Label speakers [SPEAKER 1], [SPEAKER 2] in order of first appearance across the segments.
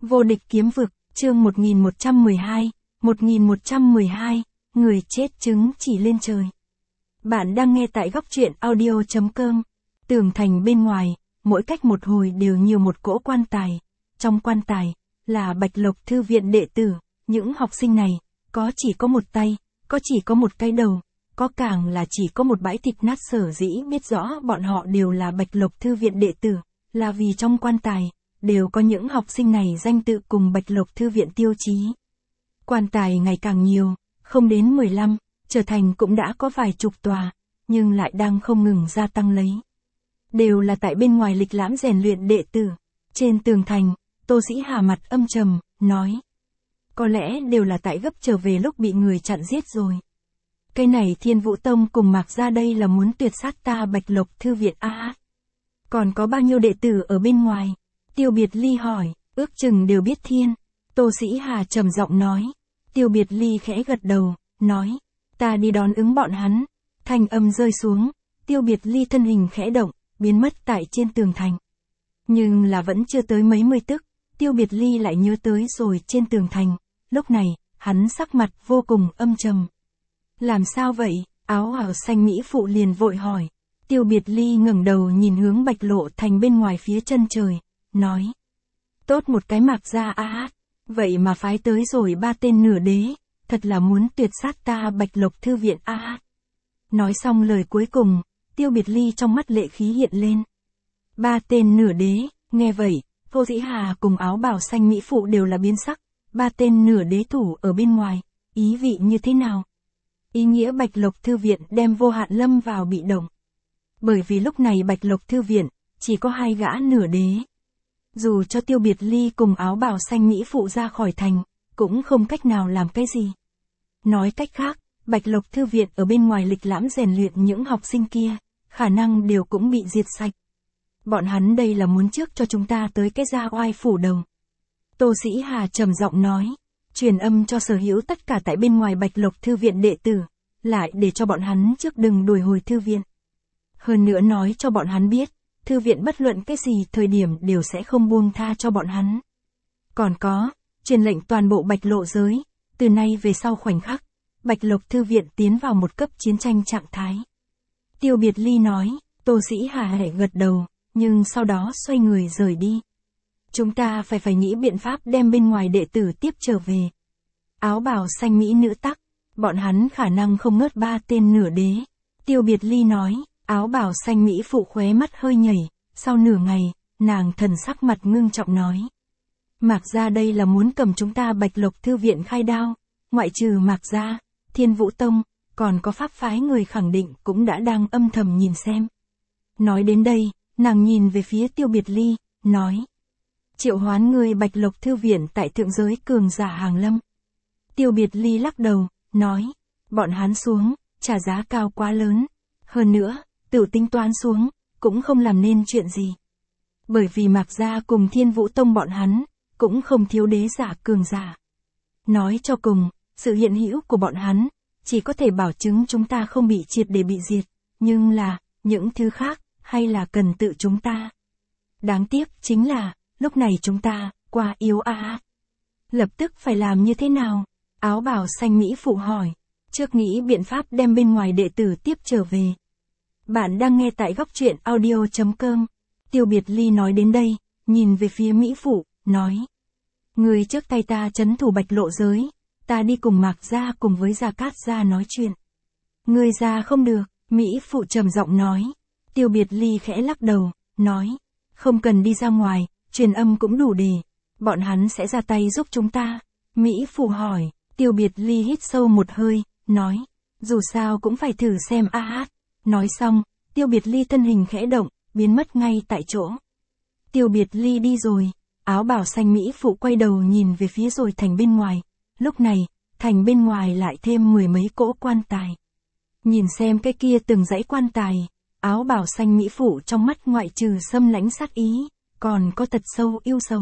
[SPEAKER 1] Vô địch kiếm vực, chương 1112, người chết chứng chỉ lên trời. Bạn đang nghe tại góc truyện audio.com. Tường thành bên ngoài, mỗi cách một hồi đều nhiều một cỗ quan tài. Trong quan tài, là Bạch Lộc Thư viện đệ tử, những học sinh này, có chỉ có một tay, có chỉ có một cái đầu, có càng là chỉ có một bãi thịt nát. Sở dĩ biết rõ bọn họ đều là Bạch Lộc Thư viện đệ tử, là vì trong quan tài, đều có những học sinh này danh tự cùng Bạch Lộc Thư viện tiêu chí. Quan tài ngày càng nhiều, không đến 15, trở thành cũng đã có vài chục tòa, nhưng lại đang không ngừng gia tăng lấy. Đều là tại bên ngoài lịch lãm rèn luyện đệ tử. Trên tường thành, Tô Sĩ Hà mặt âm trầm, nói. Có lẽ đều là tại gấp trở về lúc bị người chặn giết rồi. Cái này Thiên Vũ Tông cùng Mạc ra đây là muốn tuyệt sát ta Bạch Lộc Thư viện a. Còn có bao nhiêu đệ tử ở bên ngoài? Tiêu Biệt Ly hỏi, ước chừng đều biết thiên. Tô Sĩ Hà trầm giọng nói. Tiêu Biệt Ly khẽ gật đầu, nói. Ta đi đón ứng bọn hắn. Thanh âm rơi xuống, Tiêu Biệt Ly thân hình khẽ động, biến mất tại trên tường thành. Nhưng là vẫn chưa tới mấy mươi tức, Tiêu Biệt Ly lại nhớ tới rồi trên tường thành. Lúc này, hắn sắc mặt vô cùng âm trầm. Làm sao vậy? Áo ảo xanh mỹ phụ liền vội hỏi. Tiêu Biệt Ly ngẩng đầu nhìn hướng Bạch Lộ Thành bên ngoài phía chân trời, nói. Tốt một cái Mạc ra a, vậy mà phái tới rồi 3 tên nửa đế, thật là muốn tuyệt sát ta Bạch Lộc Thư viện a. Nói xong lời cuối cùng, Tiêu Biệt Ly trong mắt lệ khí hiện lên. 3 tên nửa đế, nghe vậy, Tô Sĩ Hà cùng áo bào xanh mỹ phụ đều là biến sắc. 3 tên nửa đế thủ ở bên ngoài, ý vị như thế nào? Ý nghĩa Bạch Lộc Thư viện đem Vô Hạn lâm vào bị động. Bởi vì lúc này Bạch Lộc Thư viện, chỉ có 2 gã nửa đế. Dù cho Tiêu Biệt Ly cùng áo bào xanh mỹ phụ ra khỏi thành, cũng không cách nào làm cái gì. Nói cách khác, Bạch Lộc Thư viện ở bên ngoài lịch lãm rèn luyện những học sinh kia, khả năng đều cũng bị diệt sạch. Bọn hắn đây là muốn trước cho chúng ta tới cái gia oai phủ đầu. Tô Sĩ Hà trầm giọng nói, truyền âm cho sở hữu tất cả tại bên ngoài Bạch Lộc Thư viện đệ tử, lại để cho bọn hắn trước đừng đuổi hồi thư viện. Hơn nữa nói cho bọn hắn biết, thư viện bất luận cái gì thời điểm đều sẽ không buông tha cho bọn hắn. Còn có, truyền lệnh toàn bộ Bạch Lộ giới, từ nay về sau khoảnh khắc, Bạch Lộc Thư viện tiến vào một cấp chiến tranh trạng thái. Tiêu Biệt Ly nói, Tô Sĩ Hà hề gật đầu, nhưng sau đó xoay người rời đi. Chúng ta phải nghĩ biện pháp đem bên ngoài đệ tử tiếp trở về. Áo bào xanh mỹ nữ tắc, bọn hắn khả năng không ngớt 3 tên nửa đế. Tiêu Biệt Ly nói, áo bào xanh mỹ phụ khóe mắt hơi nhảy, sau nửa ngày, nàng thần sắc mặt ngưng trọng nói. Mạc ra đây là muốn cầm chúng ta Bạch Lộc Thư viện khai đao, ngoại trừ Mạc ra, Thiên Vũ Tông, còn có pháp phái người khẳng định cũng đã đang âm thầm nhìn xem. Nói đến đây, nàng nhìn về phía Tiêu Biệt Ly, nói. Triệu hoán người Bạch Lộc Thư viện tại thượng giới cường giả hàng lâm. Tiêu Biệt Ly lắc đầu, nói, bọn hắn xuống, trả giá cao quá lớn. Hơn nữa, tự tính toán xuống, cũng không làm nên chuyện gì. Bởi vì Mạc gia cùng Thiên Vũ Tông bọn hắn, cũng không thiếu đế giả cường giả. Nói cho cùng, sự hiện hữu của bọn hắn, chỉ có thể bảo chứng chúng ta không bị triệt để bị diệt, nhưng là, những thứ khác, hay là cần tự chúng ta. Đáng tiếc chính là, lúc này chúng ta, quá yếu a. Lập tức phải làm như thế nào? Áo bào xanh mỹ phụ hỏi. Trước nghĩ biện pháp đem bên ngoài đệ tử tiếp trở về. Bạn đang nghe tại góc truyện audio.com. Tiêu Biệt Ly nói đến đây, nhìn về phía mỹ phụ, nói. Người trước tay ta trấn thủ Bạch Lộ giới, ta đi cùng Mạc gia cùng với Gia Cát gia nói chuyện. Người ra không được, mỹ phụ trầm giọng nói. Tiêu Biệt Ly khẽ lắc đầu, nói. Không cần đi ra ngoài, truyền âm cũng đủ để. Bọn hắn sẽ ra tay giúp chúng ta. Mỹ phụ hỏi, Tiêu Biệt Ly hít sâu một hơi, nói. Dù sao cũng phải thử xem a hát. Nói xong, Tiêu Biệt Ly thân hình khẽ động, biến mất ngay tại chỗ. Tiêu Biệt Ly đi rồi, áo bào xanh mỹ phụ quay đầu nhìn về phía rồi thành bên ngoài. Lúc này, thành bên ngoài lại thêm 10 mấy cỗ quan tài. Nhìn xem cái kia từng dãy quan tài, áo bào xanh mỹ phụ trong mắt ngoại trừ xâm lãnh sát ý, còn có thật sâu yêu sầu.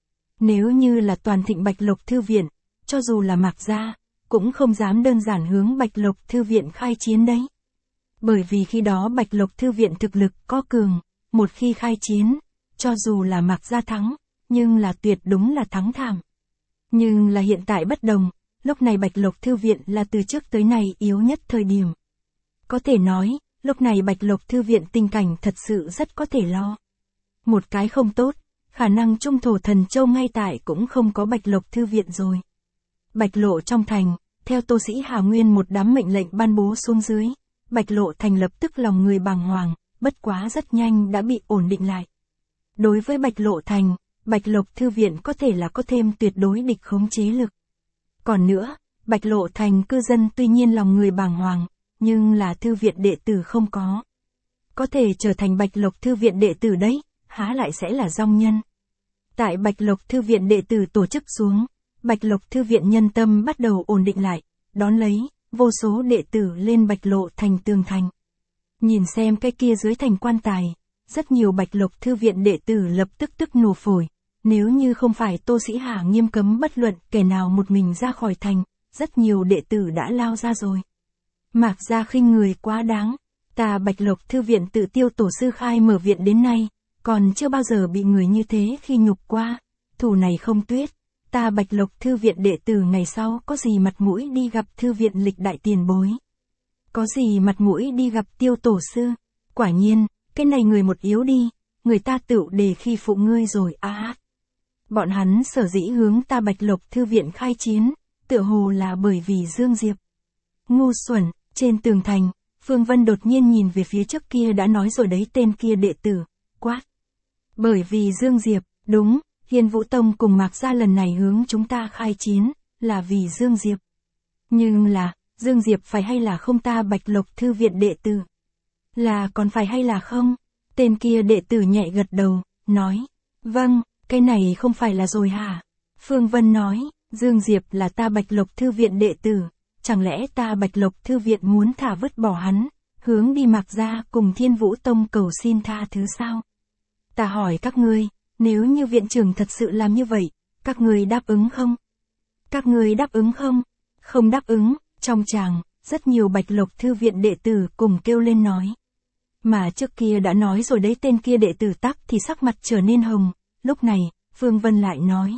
[SPEAKER 1] Nếu như là toàn thịnh Bạch Lộc Thư viện, cho dù là Mạc gia, cũng không dám đơn giản hướng Bạch Lộc Thư viện khai chiến đấy. Bởi vì khi đó Bạch Lộc Thư viện thực lực có cường, một khi khai chiến, cho dù là Mạc gia thắng, nhưng là tuyệt đúng là thắng thảm. Nhưng là hiện tại bất đồng, lúc này Bạch Lộc Thư viện là từ trước tới nay yếu nhất thời điểm. Có thể nói, lúc này Bạch Lộc Thư viện tình cảnh thật sự rất có thể lo. Một cái không tốt, khả năng Trung Thổ Thần Châu ngay tại cũng không có Bạch Lộc Thư viện rồi. Bạch Lộ trong thành, theo Tô Sĩ Hà Nguyên một đám mệnh lệnh ban bố xuống dưới, Bạch Lộ thành lập tức lòng người bàng hoàng, bất quá rất nhanh đã bị ổn định lại. Đối với Bạch Lộ thành, Bạch Lộc Thư viện có thể là có thêm tuyệt đối địch khống chế lực. Còn nữa, Bạch Lộ thành cư dân tuy nhiên lòng người bàng hoàng, nhưng là thư viện đệ tử không có. Có thể trở thành Bạch Lộc Thư viện đệ tử đấy, há lại sẽ là dong nhân. Tại Bạch Lộc Thư viện đệ tử tổ chức xuống, Bạch Lộc Thư viện nhân tâm bắt đầu ổn định lại, đón lấy, vô số đệ tử lên Bạch Lộ thành tường thành. Nhìn xem cái kia dưới thành quan tài, rất nhiều Bạch Lộc Thư viện đệ tử lập tức nổ phổi. Nếu như không phải Tô Sĩ Hà nghiêm cấm bất luận kẻ nào một mình ra khỏi thành, rất nhiều đệ tử đã lao ra rồi. Mạc Gia khinh người quá đáng, ta Bạch Lộc Thư viện tự tiêu tổ sư khai mở viện đến nay, còn chưa bao giờ bị người như thế khi nhục qua, thù này không tuyết, ta Bạch Lộc Thư viện đệ tử ngày sau có gì mặt mũi đi gặp thư viện lịch đại tiền bối. Có gì mặt mũi đi gặp tiêu tổ sư, quả nhiên, cái này người một yếu đi, người ta tựu đề khi phụ ngươi rồi á. Bọn hắn sở dĩ hướng ta Bạch Lộc Thư viện khai chiến, tựa hồ là bởi vì Dương Diệp. Ngu xuẩn, trên tường thành, Phương Vân đột nhiên nhìn về phía trước kia đã nói rồi đấy tên kia đệ tử, quát. Bởi vì Dương Diệp, đúng, Hiên Vũ Tông cùng Mạc Gia lần này hướng chúng ta khai chiến, là vì Dương Diệp. Nhưng là, Dương Diệp phải hay là không ta Bạch Lộc Thư viện đệ tử? Là còn phải hay là không? Tên kia đệ tử nhẹ gật đầu, nói, vâng, cái này không phải là rồi hả? Phương Vân nói, Dương Diệp là ta Bạch Lộc Thư viện đệ tử, chẳng lẽ ta Bạch Lộc Thư viện muốn thả vứt bỏ hắn, hướng đi Mạc Gia cùng Thiên Vũ Tông cầu xin tha thứ sao? Ta hỏi các ngươi, nếu như viện trưởng thật sự làm như vậy, các ngươi đáp ứng không? Các ngươi đáp ứng không? Không đáp ứng, trong tràng, rất nhiều Bạch Lộc Thư viện đệ tử cùng kêu lên nói. Mà trước kia đã nói rồi đấy tên kia đệ tử tắc thì sắc mặt trở nên hồng, lúc này, Phương Vân lại nói.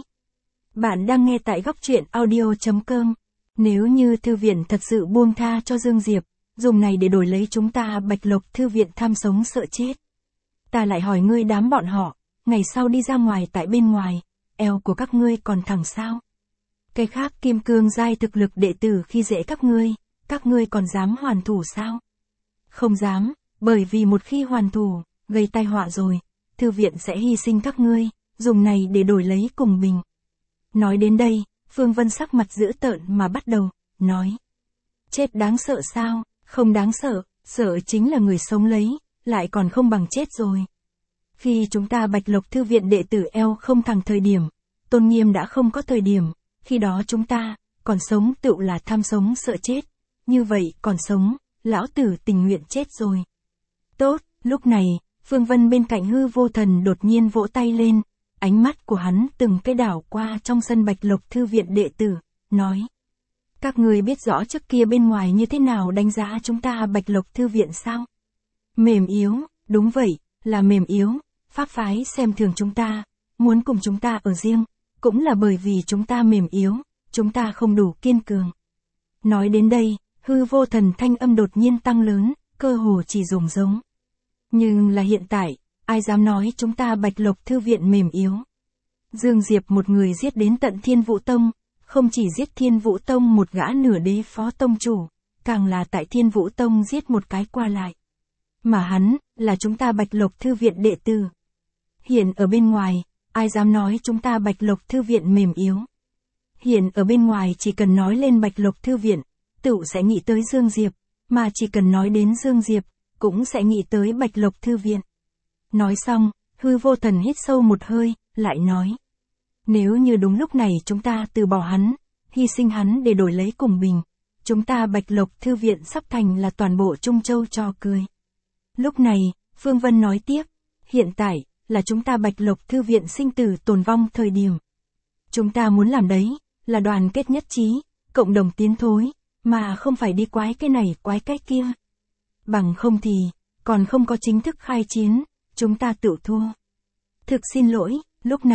[SPEAKER 1] Bạn đang nghe tại góc truyện audio.com. Nếu như thư viện thật sự buông tha cho Dương Diệp, dùng này để đổi lấy chúng ta Bạch Lộc Thư viện tham sống sợ chết. Ta lại hỏi ngươi đám bọn họ, ngày sau đi ra ngoài tại bên ngoài, eo của các ngươi còn thẳng sao? Cái khác kim cương giai thực lực đệ tử khi dễ các ngươi còn dám hoàn thủ sao? Không dám, bởi vì một khi hoàn thủ, gây tai họa rồi, thư viện sẽ hy sinh các ngươi, dùng này để đổi lấy cùng bình. Nói đến đây, Phương Vân sắc mặt dữ tợn mà bắt đầu, nói. Chết đáng sợ sao, không đáng sợ, sợ chính là người sống lấy, lại còn không bằng chết rồi. Khi chúng ta Bạch Lộc Thư viện đệ tử eo không thẳng thời điểm, tôn nghiêm đã không có thời điểm, khi đó chúng ta, còn sống tựu là tham sống sợ chết, như vậy còn sống, lão tử tình nguyện chết rồi. Tốt, lúc này, Phương Vân bên cạnh Hư Vô Thần đột nhiên vỗ tay lên, ánh mắt của hắn từng cái đảo qua trong sân Bạch Lộc Thư viện đệ tử, nói. Các người biết rõ trước kia bên ngoài như thế nào đánh giá chúng ta Bạch Lộc Thư viện sao? Mềm yếu, đúng vậy, là mềm yếu, pháp phái xem thường chúng ta, muốn cùng chúng ta ở riêng, cũng là bởi vì chúng ta mềm yếu, chúng ta không đủ kiên cường. Nói đến đây, Hư Vô Thần thanh âm đột nhiên tăng lớn, cơ hồ chỉ dùng giống. Nhưng là hiện tại, ai dám nói chúng ta Bạch Lộc Thư viện mềm yếu. Dương Diệp một người giết đến tận Thiên Vũ Tông, không chỉ giết Thiên Vũ Tông một gã nửa đế phó tông chủ, càng là tại Thiên Vũ Tông giết một cái qua lại. Mà hắn, là chúng ta Bạch Lộc Thư viện đệ tử. Hiện ở bên ngoài, ai dám nói chúng ta Bạch Lộc Thư viện mềm yếu. Hiện ở bên ngoài chỉ cần nói lên Bạch Lộc Thư viện, tựu sẽ nghĩ tới Dương Diệp, mà chỉ cần nói đến Dương Diệp, cũng sẽ nghĩ tới Bạch Lộc Thư viện. Nói xong, Hư Vô Thần hít sâu một hơi, lại nói. Nếu như đúng lúc này chúng ta từ bỏ hắn, hy sinh hắn để đổi lấy cùng bình, chúng ta Bạch Lộc Thư viện sắp thành là toàn bộ Trung Châu trò cười. Lúc này, Phương Vân nói tiếp, hiện tại, là chúng ta Bạch Lộc Thư viện sinh tử tồn vong thời điểm. Chúng ta muốn làm đấy, là đoàn kết nhất trí, cộng đồng tiến thối, mà không phải đi quái cái này quái cái kia. Bằng không thì, còn không có chính thức khai chiến, chúng ta tự thua. Thực xin lỗi, lúc này,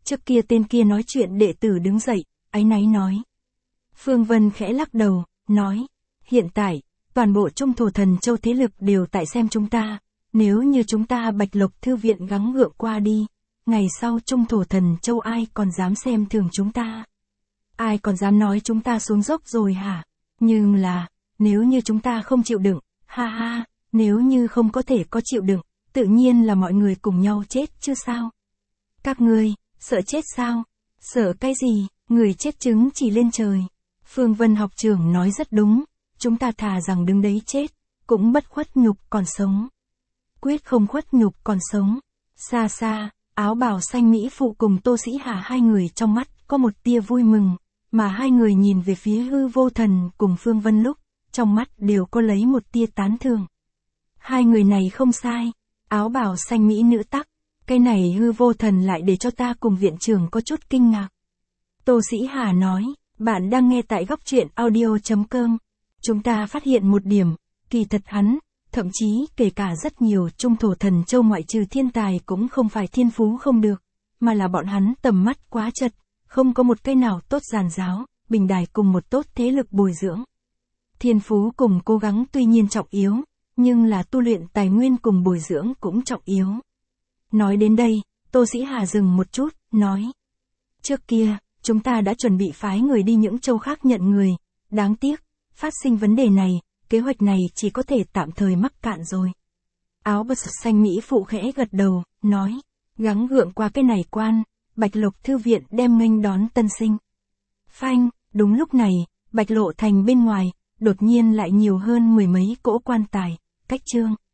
[SPEAKER 1] Trước kia tên kia nói chuyện đệ tử đứng dậy, áy náy nói. Phương Vân khẽ lắc đầu, nói, hiện tại, toàn bộ Trung Thổ Thần Châu thế lực đều tại xem chúng ta, nếu như chúng ta Bạch Lộc Thư viện gắng gượng qua đi, ngày sau Trung Thổ Thần Châu ai còn dám xem thường chúng ta? Ai còn dám nói chúng ta xuống dốc rồi hả? Nhưng là, nếu như chúng ta không chịu đựng, ha ha, nếu như không có thể có chịu đựng, tự nhiên là mọi người cùng nhau chết chứ sao? Các ngươi, sợ chết sao? Sợ cái gì? Người chết chứng chỉ lên trời. Phương Vân học trưởng nói rất đúng, chúng ta thà rằng đứng đấy chết, cũng bất khuất nhục còn sống. Quyết không khuất nhục còn sống. Xa xa, áo bào xanh Mỹ phụ cùng Tô Sĩ Hà hai người trong mắt có một tia vui mừng, mà hai người nhìn về phía Hư Vô Thần cùng Phương Vân lúc, trong mắt đều có lấy một tia tán thưởng. Hai người này không sai, áo bào xanh Mỹ nữ tắc, cái này Hư Vô Thần lại để cho ta cùng viện trưởng có chút kinh ngạc. Tô Sĩ Hà nói, bạn đang nghe tại góc truyện audio.com. Chúng ta phát hiện một điểm, kỳ thật hắn, thậm chí kể cả rất nhiều Trung Thổ Thần Châu ngoại trừ thiên tài cũng không phải thiên phú không được, mà là bọn hắn tầm mắt quá chật, không có một cái nào tốt giàn giáo, bình đài cùng một tốt thế lực bồi dưỡng. Thiên phú cùng cố gắng tuy nhiên trọng yếu, nhưng là tu luyện tài nguyên cùng bồi dưỡng cũng trọng yếu. Nói đến đây, Tô Sĩ Hà dừng một chút, nói. Trước kia, chúng ta đã chuẩn bị phái người đi những châu khác nhận người, đáng tiếc, phát sinh vấn đề này, kế hoạch này chỉ có thể tạm thời mắc cạn rồi. Áo bào xanh Mỹ phụ khẽ gật đầu, nói, gắng gượng qua cái này quan, Bạch Lộc Thư viện đem nghênh đón tân sinh. Phanh, đúng lúc này, Bạch Lộ Thành bên ngoài, đột nhiên lại nhiều hơn mười mấy cỗ quan tài, cách trương.